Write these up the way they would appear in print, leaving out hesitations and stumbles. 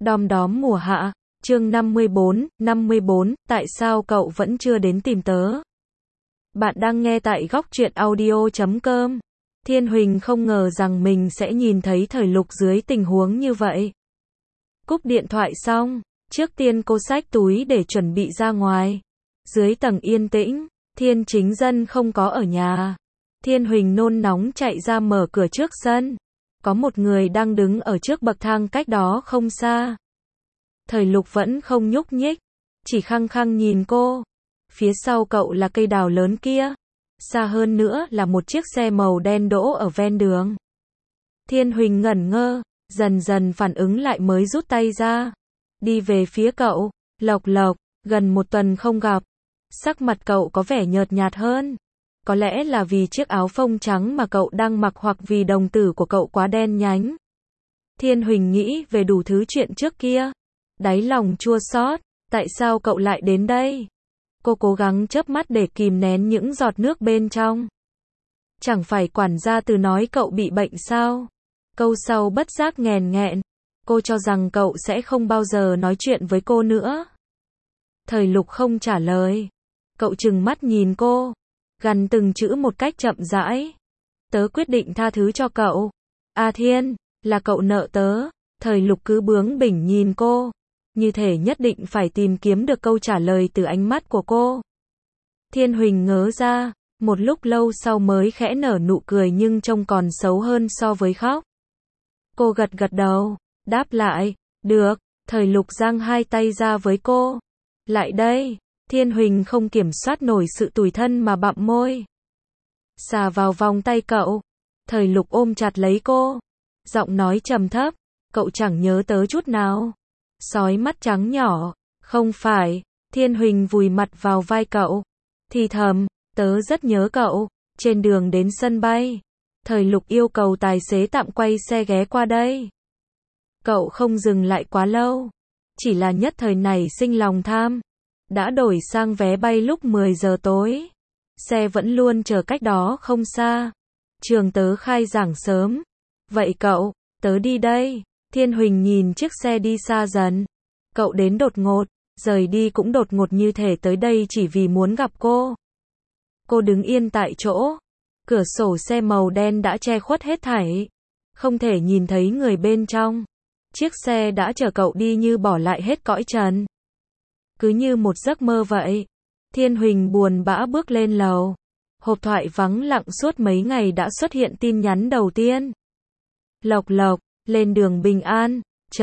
Đom đóm mùa hạ, chương 54, tại sao cậu vẫn chưa đến tìm tớ? Bạn đang nghe tại góc truyện audio.com. Thiên Huỳnh không ngờ rằng mình sẽ nhìn thấy Thời Lục dưới tình huống như vậy. Cúp điện thoại xong, trước tiên cô xách túi để chuẩn bị ra ngoài. Dưới tầng yên tĩnh, Thiên Chính Dân không có ở nhà. Thiên Huỳnh nôn nóng chạy ra mở cửa trước sân. Có một người đang đứng ở trước bậc thang cách đó không xa. Thời Lục vẫn không nhúc nhích, chỉ khăng khăng nhìn cô. Phía sau cậu là cây đào lớn kia. Xa hơn nữa là một chiếc xe màu đen đỗ ở ven đường. Thiên Huỳnh ngẩn ngơ, dần dần phản ứng lại mới rút tay ra. Đi về phía cậu, Lộc, gần một tuần không gặp. Sắc mặt cậu có vẻ nhợt nhạt hơn. Có lẽ là vì chiếc áo phông trắng mà cậu đang mặc hoặc vì đồng tử của cậu quá đen nhánh. Thiên Huỳnh nghĩ về đủ thứ chuyện trước kia. Đáy lòng chua xót, tại sao cậu lại đến đây? Cô cố gắng chớp mắt để kìm nén những giọt nước bên trong. Chẳng phải quản gia Từ nói cậu bị bệnh sao? Câu sau bất giác nghẹn. Cô cho rằng cậu sẽ không bao giờ nói chuyện với cô nữa. Thời Lục không trả lời. Cậu trừng mắt nhìn cô, gằn từng chữ một cách chậm rãi. Tớ quyết định tha thứ cho cậu. A Thiên, là cậu nợ tớ. Thời Lục cứ bướng bỉnh nhìn cô, như thể nhất định phải tìm kiếm được câu trả lời từ ánh mắt của cô. Thiên Huỳnh ngớ ra, một lúc lâu sau mới khẽ nở nụ cười nhưng trông còn xấu hơn so với khóc. Cô gật đầu, đáp lại, được. Thời Lục giang hai tay ra với cô. Lại đây. Thiên Huỳnh không kiểm soát nổi sự tủi thân mà bặm môi. Xà vào vòng tay cậu. Thời Lục ôm chặt lấy cô. Giọng nói trầm thấp, cậu chẳng nhớ tớ chút nào. Sói mắt trắng nhỏ, không phải. Thiên Huỳnh vùi mặt vào vai cậu, thì thầm, tớ rất nhớ cậu. Trên đường đến sân bay, Thời Lục yêu cầu tài xế tạm quay xe ghé qua đây. Cậu không dừng lại quá lâu, chỉ là nhất thời nảy sinh lòng tham. Đã đổi sang vé bay lúc 10 giờ tối. Xe vẫn luôn chờ cách đó không xa. Trường tớ khai giảng sớm. Vậy cậu, tớ đi đây. Thiên Huỳnh nhìn chiếc xe đi xa dần. Cậu đến đột ngột, rời đi cũng đột ngột như thể tới đây chỉ vì muốn gặp cô. Cô đứng yên tại chỗ. Cửa sổ xe màu đen đã che khuất hết thảy. Không thể nhìn thấy người bên trong. Chiếc xe đã chở cậu đi như bỏ lại hết cõi trần. Cứ như một giấc mơ vậy. Thiên Huỳnh buồn bã bước lên lầu. Hộp thoại vắng lặng suốt mấy ngày đã xuất hiện tin nhắn đầu tiên. Lộc, lên đường bình an.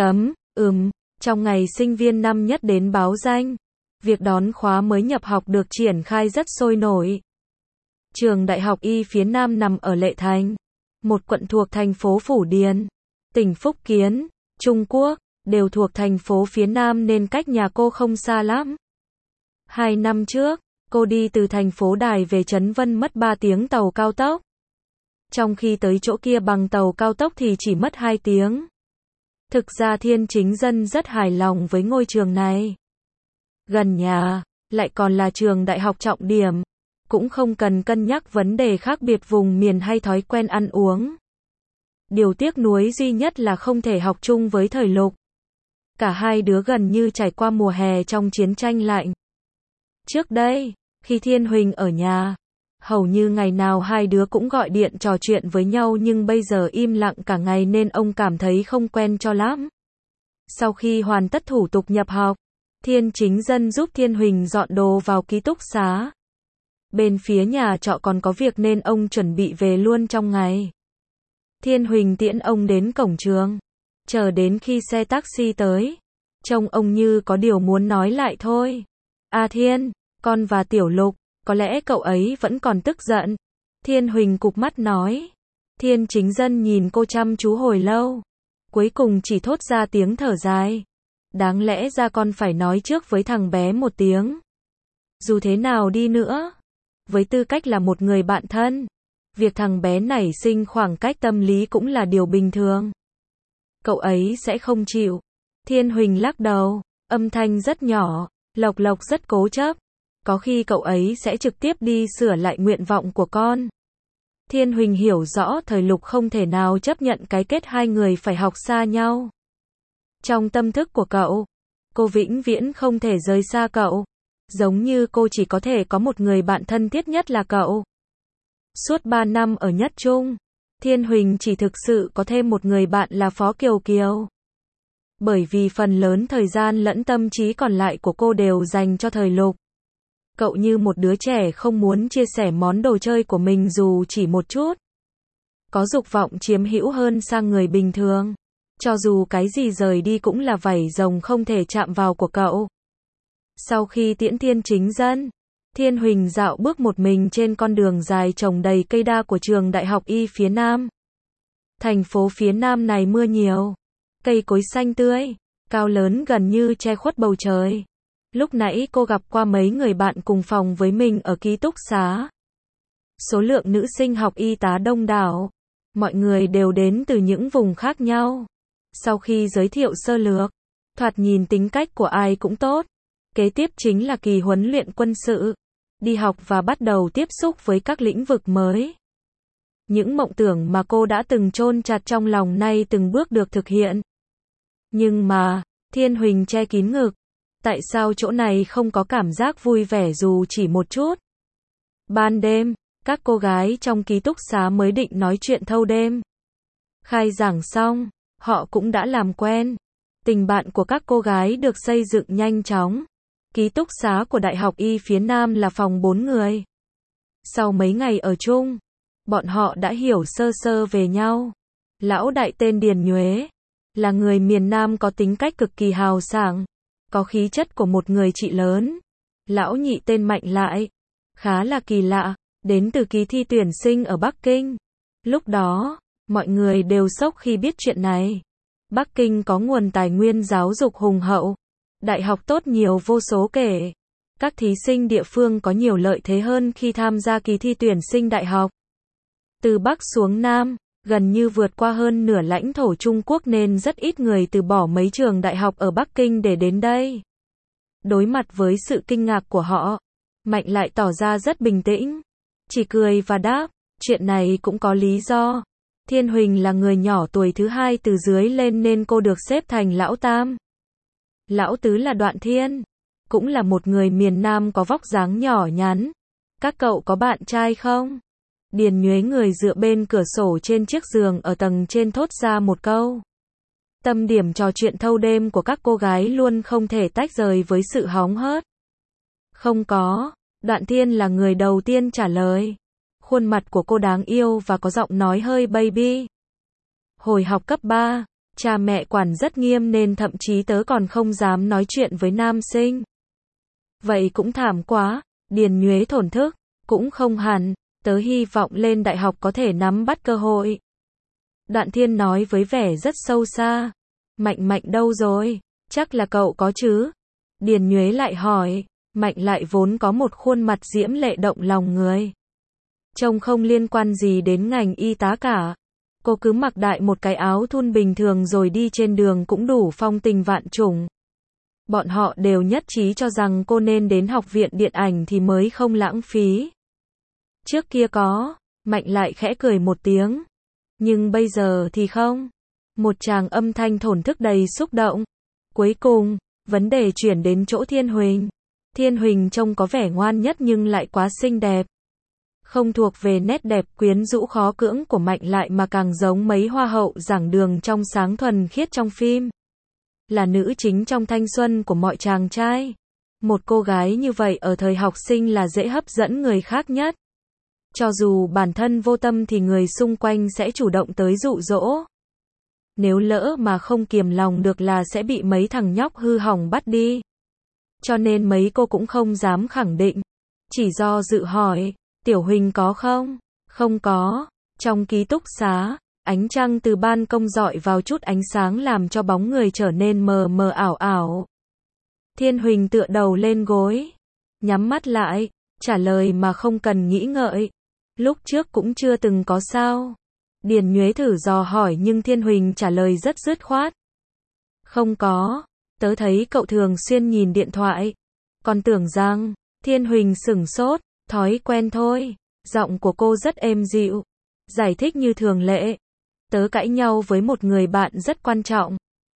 Trong ngày sinh viên năm nhất đến báo danh. Việc đón khóa mới nhập học được triển khai rất sôi nổi. Trường Đại học Y phía Nam nằm ở Lệ Thành, một quận thuộc thành phố Phủ Điền, tỉnh Phúc Kiến, Trung Quốc. Đều thuộc thành phố phía Nam nên cách nhà cô không xa lắm. 2 năm trước, cô đi từ thành phố Đài về Trấn Vân mất 3 tiếng tàu cao tốc. Trong khi tới chỗ kia bằng tàu cao tốc thì chỉ mất 2 tiếng. Thực ra Thiên Chính Dân rất hài lòng với ngôi trường này. Gần nhà, lại còn là trường đại học trọng điểm. Cũng không cần cân nhắc vấn đề khác biệt vùng miền hay thói quen ăn uống. Điều tiếc nuối duy nhất là không thể học chung với Thời Lục. Cả hai đứa gần như trải qua mùa hè trong chiến tranh lạnh. Trước đây, khi Thiên Huỳnh ở nhà, hầu như ngày nào hai đứa cũng gọi điện trò chuyện với nhau nhưng bây giờ im lặng cả ngày nên ông cảm thấy không quen cho lắm. Sau khi hoàn tất thủ tục nhập học, Thiên Chính Dân giúp Thiên Huỳnh dọn đồ vào ký túc xá. Bên phía nhà trọ còn có việc nên ông chuẩn bị về luôn trong ngày. Thiên Huỳnh tiễn ông đến cổng trường. Chờ đến khi xe taxi tới, trông ông như có điều muốn nói lại thôi. A Thiên, con và Tiểu Lục, có lẽ cậu ấy vẫn còn tức giận. Thiên Huỳnh cụp mắt nói. Thiên Chính Dân nhìn cô chăm chú hồi lâu. Cuối cùng chỉ thốt ra tiếng thở dài. Đáng lẽ ra con phải nói trước với thằng bé một tiếng. Dù thế nào đi nữa, với tư cách là một người bạn thân, việc thằng bé nảy sinh khoảng cách tâm lý cũng là điều bình thường. Cậu ấy sẽ không chịu. Thiên Huỳnh lắc đầu, âm thanh rất nhỏ. Lộc rất cố chấp. Có khi cậu ấy sẽ trực tiếp đi sửa lại nguyện vọng của con. Thiên Huỳnh hiểu rõ Thời Lục không thể nào chấp nhận cái kết hai người phải học xa nhau. Trong tâm thức của cậu, cô vĩnh viễn không thể rời xa cậu. Giống như cô chỉ có thể có một người bạn thân thiết nhất là cậu. Suốt 3 năm ở Nhất Trung, Thiên Huỳnh chỉ thực sự có thêm một người bạn là Phó Kiều Kiều. Bởi vì phần lớn thời gian lẫn tâm trí còn lại của cô đều dành cho Thời Lục. Cậu như một đứa trẻ không muốn chia sẻ món đồ chơi của mình dù chỉ một chút. Có dục vọng chiếm hữu hơn sang người bình thường. Cho dù cái gì rời đi cũng là vảy rồng không thể chạm vào của cậu. Sau khi tiễn Thiên Chính Dân, Thiên Huỳnh dạo bước một mình trên con đường dài trồng đầy cây đa của trường Đại học Y phía Nam. Thành phố phía Nam này mưa nhiều, cây cối xanh tươi, cao lớn gần như che khuất bầu trời. Lúc nãy cô gặp qua mấy người bạn cùng phòng với mình ở ký túc xá. Số lượng nữ sinh học y tá đông đảo, mọi người đều đến từ những vùng khác nhau. Sau khi giới thiệu sơ lược, thoạt nhìn tính cách của ai cũng tốt. Kế tiếp chính là kỳ huấn luyện quân sự, đi học và bắt đầu tiếp xúc với các lĩnh vực mới. Những mộng tưởng mà cô đã từng chôn chặt trong lòng nay từng bước được thực hiện. Nhưng mà, Thiên Huỳnh che kín ngực. Tại sao chỗ này không có cảm giác vui vẻ dù chỉ một chút? Ban đêm, các cô gái trong ký túc xá mới định nói chuyện thâu đêm. Khai giảng xong, họ cũng đã làm quen. Tình bạn của các cô gái được xây dựng nhanh chóng. Ký túc xá của Đại học Y phía Nam là phòng 4 người. Sau mấy ngày ở chung, bọn họ đã hiểu sơ sơ về nhau. Lão đại tên Điền Nhuế, là người miền Nam có tính cách cực kỳ hào sảng, có khí chất của một người chị lớn. Lão nhị tên Mạnh Lại, khá là kỳ lạ, đến từ kỳ thi tuyển sinh ở Bắc Kinh. Lúc đó, mọi người đều sốc khi biết chuyện này. Bắc Kinh có nguồn tài nguyên giáo dục hùng hậu, đại học tốt nhiều vô số kể. Các thí sinh địa phương có nhiều lợi thế hơn khi tham gia kỳ thi tuyển sinh đại học. Từ Bắc xuống Nam, gần như vượt qua hơn nửa lãnh thổ Trung Quốc nên rất ít người từ bỏ mấy trường đại học ở Bắc Kinh để đến đây. Đối mặt với sự kinh ngạc của họ, Mạnh Lại tỏ ra rất bình tĩnh, chỉ cười và đáp, chuyện này cũng có lý do. Thiên Huỳnh là người nhỏ tuổi thứ hai từ dưới lên nên cô được xếp thành lão tam. Lão tứ là Đoạn Thiên, cũng là một người miền Nam có vóc dáng nhỏ nhắn. Các cậu có bạn trai không? Điền Nhuế người dựa bên cửa sổ trên chiếc giường ở tầng trên thốt ra một câu. Tâm điểm trò chuyện thâu đêm của các cô gái luôn không thể tách rời với sự hóng hớt. Không có, Đoạn Thiên là người đầu tiên trả lời. Khuôn mặt của cô đáng yêu và có giọng nói hơi baby. Hồi học cấp 3, cha mẹ quản rất nghiêm nên thậm chí tớ còn không dám nói chuyện với nam sinh. Vậy cũng thảm quá, Điền Nhuế thổn thức, cũng không hẳn, tớ hy vọng lên đại học có thể nắm bắt cơ hội. Đoạn Thiên nói với vẻ rất sâu xa. Mạnh Mạnh đâu rồi? Chắc là cậu có chứ? Điền Nhuế lại hỏi. Mạnh Lại vốn có một khuôn mặt diễm lệ động lòng người. Trông không liên quan gì đến ngành y tá cả. Cô cứ mặc đại một cái áo thun bình thường rồi đi trên đường cũng đủ phong tình vạn trùng. Bọn họ đều nhất trí cho rằng cô nên đến học viện điện ảnh thì mới không lãng phí. Trước kia có, Mạnh Lại khẽ cười một tiếng. Nhưng bây giờ thì không. Một tràng âm thanh thổn thức đầy xúc động. Cuối cùng, vấn đề chuyển đến chỗ Thiên Huỳnh. Thiên Huỳnh trông có vẻ ngoan nhất nhưng lại quá xinh đẹp. Không thuộc về nét đẹp quyến rũ khó cưỡng của Mạnh Lại mà càng giống mấy hoa hậu giảng đường trong sáng thuần khiết trong phim. Là nữ chính trong thanh xuân của mọi chàng trai. Một cô gái như vậy ở thời học sinh là dễ hấp dẫn người khác nhất. Cho dù bản thân vô tâm thì người xung quanh sẽ chủ động tới dụ dỗ. Nếu lỡ mà không kiềm lòng được là sẽ bị mấy thằng nhóc hư hỏng bắt đi. Cho nên mấy cô cũng không dám khẳng định. Chỉ do dự hỏi, Tiểu Huỳnh có không? Không có. Trong ký túc xá, ánh trăng từ ban công rọi vào chút ánh sáng làm cho bóng người trở nên mờ mờ ảo ảo. Thiên Huỳnh tựa đầu lên gối, nhắm mắt lại, trả lời mà không cần nghĩ ngợi. Lúc trước cũng chưa từng có sao. Điền Nhuế thử dò hỏi nhưng Thiên Huỳnh trả lời rất dứt khoát. Không có, tớ thấy cậu thường xuyên nhìn điện thoại. Còn tưởng rằng, Thiên Huỳnh sửng sốt, thói quen thôi. Giọng của cô rất êm dịu. Giải thích như thường lệ. Tớ cãi nhau với một người bạn rất quan trọng.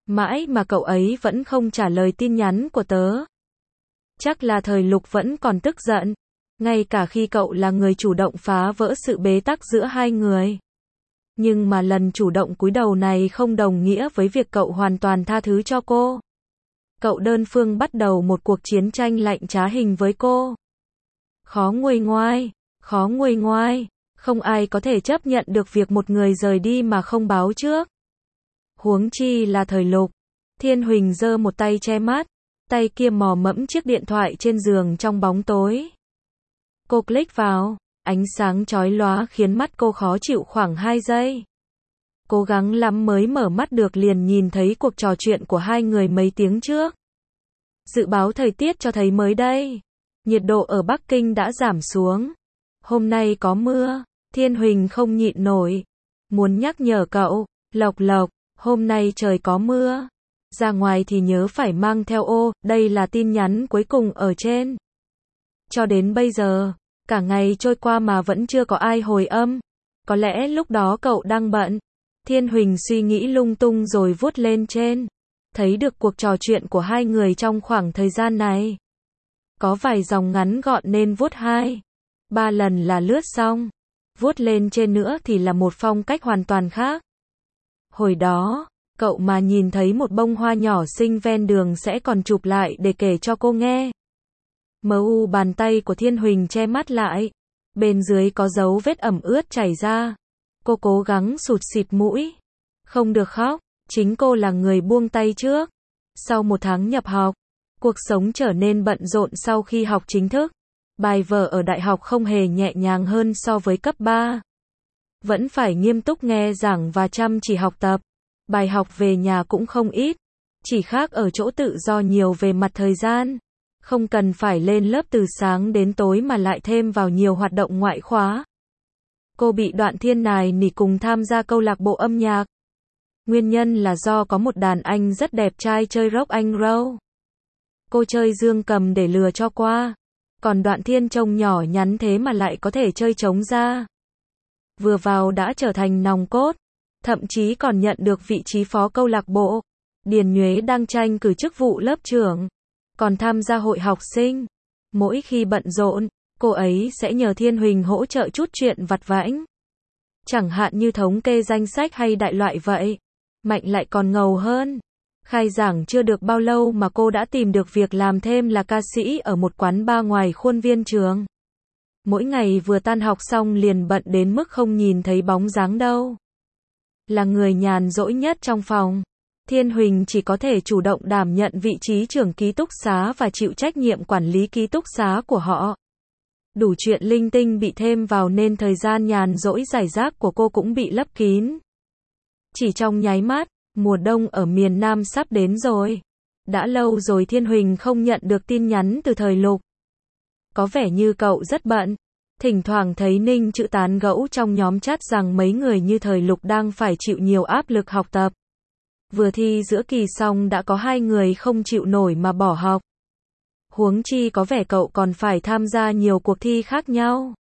Mãi mà cậu ấy vẫn không trả lời tin nhắn của tớ. Chắc là thời Lục vẫn còn tức giận. Ngay cả khi cậu là người chủ động phá vỡ sự bế tắc giữa hai người. Nhưng mà lần chủ động cúi đầu này không đồng nghĩa với việc cậu hoàn toàn tha thứ cho cô. Cậu đơn phương bắt đầu một cuộc chiến tranh lạnh trá hình với cô. Khó nguôi ngoai, khó nguôi ngoai. Không ai có thể chấp nhận được việc một người rời đi mà không báo trước. Huống chi là thời Lục. Thiên Huỳnh giơ một tay che mắt, tay kia mò mẫm chiếc điện thoại trên giường trong bóng tối. Cô click vào, ánh sáng chói lóa khiến mắt cô khó chịu khoảng 2 giây. Cố gắng lắm mới mở mắt được liền nhìn thấy cuộc trò chuyện của hai người mấy tiếng trước. Dự báo thời tiết cho thấy mới đây, nhiệt độ ở Bắc Kinh đã giảm xuống. Hôm nay có mưa, Thiên Huỳnh không nhịn nổi. Muốn nhắc nhở cậu, Lộc Lộc, hôm nay trời có mưa. Ra ngoài thì nhớ phải mang theo ô, đây là tin nhắn cuối cùng ở trên. Cho đến bây giờ, cả ngày trôi qua mà vẫn chưa có ai hồi âm. Có lẽ lúc đó cậu đang bận. Thiên Huỳnh suy nghĩ lung tung rồi vuốt lên trên. Thấy được cuộc trò chuyện của hai người trong khoảng thời gian này. Có vài dòng ngắn gọn nên vuốt 2-3 lần là lướt xong. Vuốt lên trên nữa thì là một phong cách hoàn toàn khác. Hồi đó, cậu mà nhìn thấy một bông hoa nhỏ xinh ven đường sẽ còn chụp lại để kể cho cô nghe. Bàn tay của Thiên Huỳnh che mắt lại. Bên dưới có dấu vết ẩm ướt chảy ra. Cô cố gắng sụt sịt mũi. Không được khóc, chính cô là người buông tay trước. Sau 1 tháng nhập học, cuộc sống trở nên bận rộn sau khi học chính thức. Bài vở ở đại học không hề nhẹ nhàng hơn so với cấp 3. Vẫn phải nghiêm túc nghe giảng và chăm chỉ học tập. Bài học về nhà cũng không ít. Chỉ khác ở chỗ tự do nhiều về mặt thời gian. Không cần phải lên lớp từ sáng đến tối mà lại thêm vào nhiều hoạt động ngoại khóa. Cô bị Đoạn Thiên nài nỉ cùng tham gia câu lạc bộ âm nhạc. Nguyên nhân là do có một đàn anh rất đẹp trai chơi rock and roll. Cô chơi dương cầm để lừa cho qua. Còn Đoạn Thiên trông nhỏ nhắn thế mà lại có thể chơi trống ra. Vừa vào đã trở thành nòng cốt. Thậm chí còn nhận được vị trí phó câu lạc bộ. Điền Nhuế đang tranh cử chức vụ lớp trưởng. Còn tham gia hội học sinh. Mỗi khi bận rộn, cô ấy sẽ nhờ Thiên Huỳnh hỗ trợ chút chuyện vặt vãnh. Chẳng hạn như thống kê danh sách hay đại loại vậy. Mạnh lại còn ngầu hơn. Khai giảng chưa được bao lâu mà cô đã tìm được việc làm thêm là ca sĩ ở một quán bar ngoài khuôn viên trường. Mỗi ngày vừa tan học xong liền bận đến mức không nhìn thấy bóng dáng đâu. Là người nhàn rỗi nhất trong phòng. Thiên Huỳnh chỉ có thể chủ động đảm nhận vị trí trưởng ký túc xá và chịu trách nhiệm quản lý ký túc xá của họ. Đủ chuyện linh tinh bị thêm vào nên thời gian nhàn rỗi rải rác của cô cũng bị lấp kín. Chỉ trong nháy mắt, mùa đông ở miền Nam sắp đến rồi. Đã lâu rồi Thiên Huỳnh không nhận được tin nhắn từ thời Lục. Có vẻ như cậu rất bận. Thỉnh thoảng thấy Ninh Chữ tán gẫu trong nhóm chat rằng mấy người như thời Lục đang phải chịu nhiều áp lực học tập. Vừa thi giữa kỳ xong đã có 2 người không chịu nổi mà bỏ học. Huống chi có vẻ cậu còn phải tham gia nhiều cuộc thi khác nhau.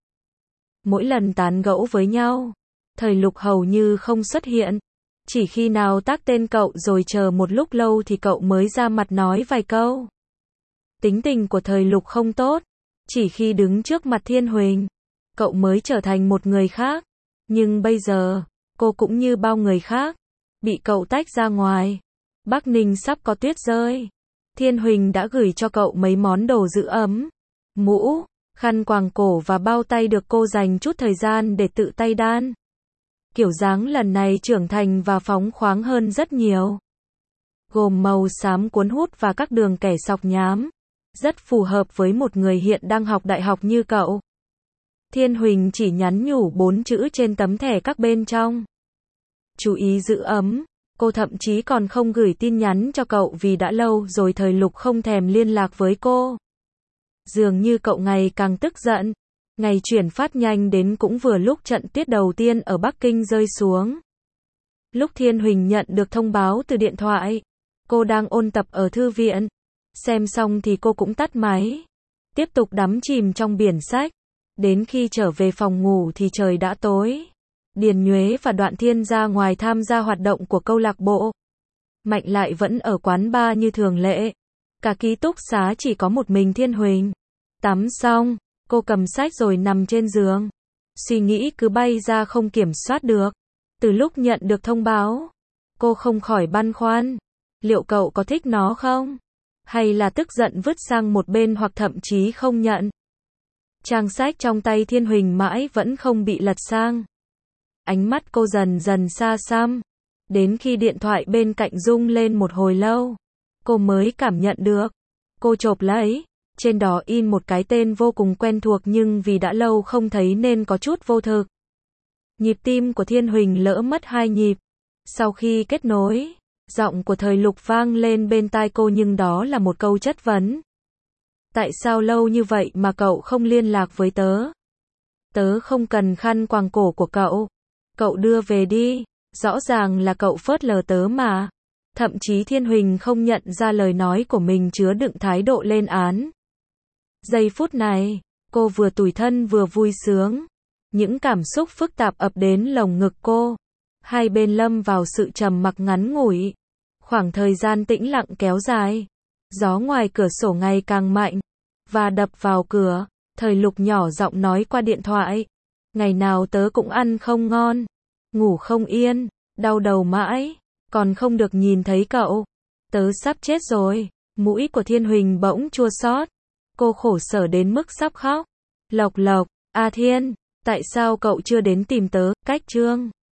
Mỗi lần tán gẫu với nhau, thời Lục hầu như không xuất hiện. Chỉ khi nào tác tên cậu rồi chờ một lúc lâu thì cậu mới ra mặt nói vài câu. Tính tình của thời Lục không tốt. Chỉ khi đứng trước mặt Thiên Huỳnh, cậu mới trở thành một người khác. Nhưng bây giờ, cô cũng như bao người khác. Bị cậu tách ra ngoài. Bắc Ninh sắp có tuyết rơi. Thiên Huỳnh đã gửi cho cậu mấy món đồ giữ ấm. Mũ, khăn quàng cổ và bao tay được cô dành chút thời gian để tự tay đan. Kiểu dáng lần này trưởng thành và phóng khoáng hơn rất nhiều. Gồm màu xám cuốn hút và các đường kẻ sọc nhám. Rất phù hợp với một người hiện đang học đại học như cậu. Thiên Huỳnh chỉ nhắn nhủ 4 chữ trên tấm thẻ các bên trong. Chú ý giữ ấm. Cô thậm chí còn không gửi tin nhắn cho cậu vì đã lâu rồi thời Lục không thèm liên lạc với cô. Dường như cậu ngày càng tức giận. Ngày chuyển phát nhanh đến cũng vừa lúc trận tuyết đầu tiên ở Bắc Kinh rơi xuống. Lúc Thiên Huỳnh nhận được thông báo từ điện thoại, cô đang ôn tập ở thư viện. Xem xong thì cô cũng tắt máy. Tiếp tục đắm chìm trong biển sách. Đến khi trở về phòng ngủ thì trời đã tối. Điền Nhuế và Đoạn Thiên ra ngoài tham gia hoạt động của câu lạc bộ. Mạnh lại vẫn ở quán bar như thường lệ. Cả ký túc xá chỉ có một mình Thiên Huỳnh. Tắm xong, cô cầm sách rồi nằm trên giường. Suy nghĩ cứ bay ra không kiểm soát được. Từ lúc nhận được thông báo, cô không khỏi băn khoăn. Liệu cậu có thích nó không? Hay là tức giận vứt sang một bên hoặc thậm chí không nhận? Trang sách trong tay Thiên Huỳnh mãi vẫn không bị lật sang. Ánh mắt cô dần dần xa xăm. Đến khi điện thoại bên cạnh rung lên một hồi lâu, cô mới cảm nhận được. Cô chộp lấy. Trên đó in một cái tên vô cùng quen thuộc nhưng vì đã lâu không thấy nên có chút vô thực. Nhịp tim của Thiên Huỳnh lỡ mất 2 nhịp. Sau khi kết nối, giọng của Thời Lục vang lên bên tai cô nhưng đó là một câu chất vấn. Tại sao lâu như vậy mà cậu không liên lạc với tớ? Tớ không cần khăn quàng cổ của cậu. Cậu đưa về đi. Rõ ràng là cậu phớt lờ tớ mà. Thậm chí Thiên Huỳnh không nhận ra lời nói của mình chứa đựng thái độ lên án. Giây phút này, cô vừa tủi thân vừa vui sướng. Những cảm xúc phức tạp ập đến lồng ngực cô. Hai bên lâm vào sự trầm mặc ngắn ngủi. Khoảng thời gian tĩnh lặng kéo dài. Gió ngoài cửa sổ ngày càng mạnh. Và đập vào cửa. Thời Lục nhỏ giọng nói qua điện thoại. Ngày nào tớ cũng ăn không ngon. Ngủ không yên. Đau đầu mãi. Còn không được nhìn thấy cậu. Tớ sắp chết rồi. Mũi của Thiên Huỳnh bỗng chua xót. Cô khổ sở đến mức sắp khóc. Lộc Lộc, A Thiên, tại sao cậu chưa đến tìm tớ? Cách chương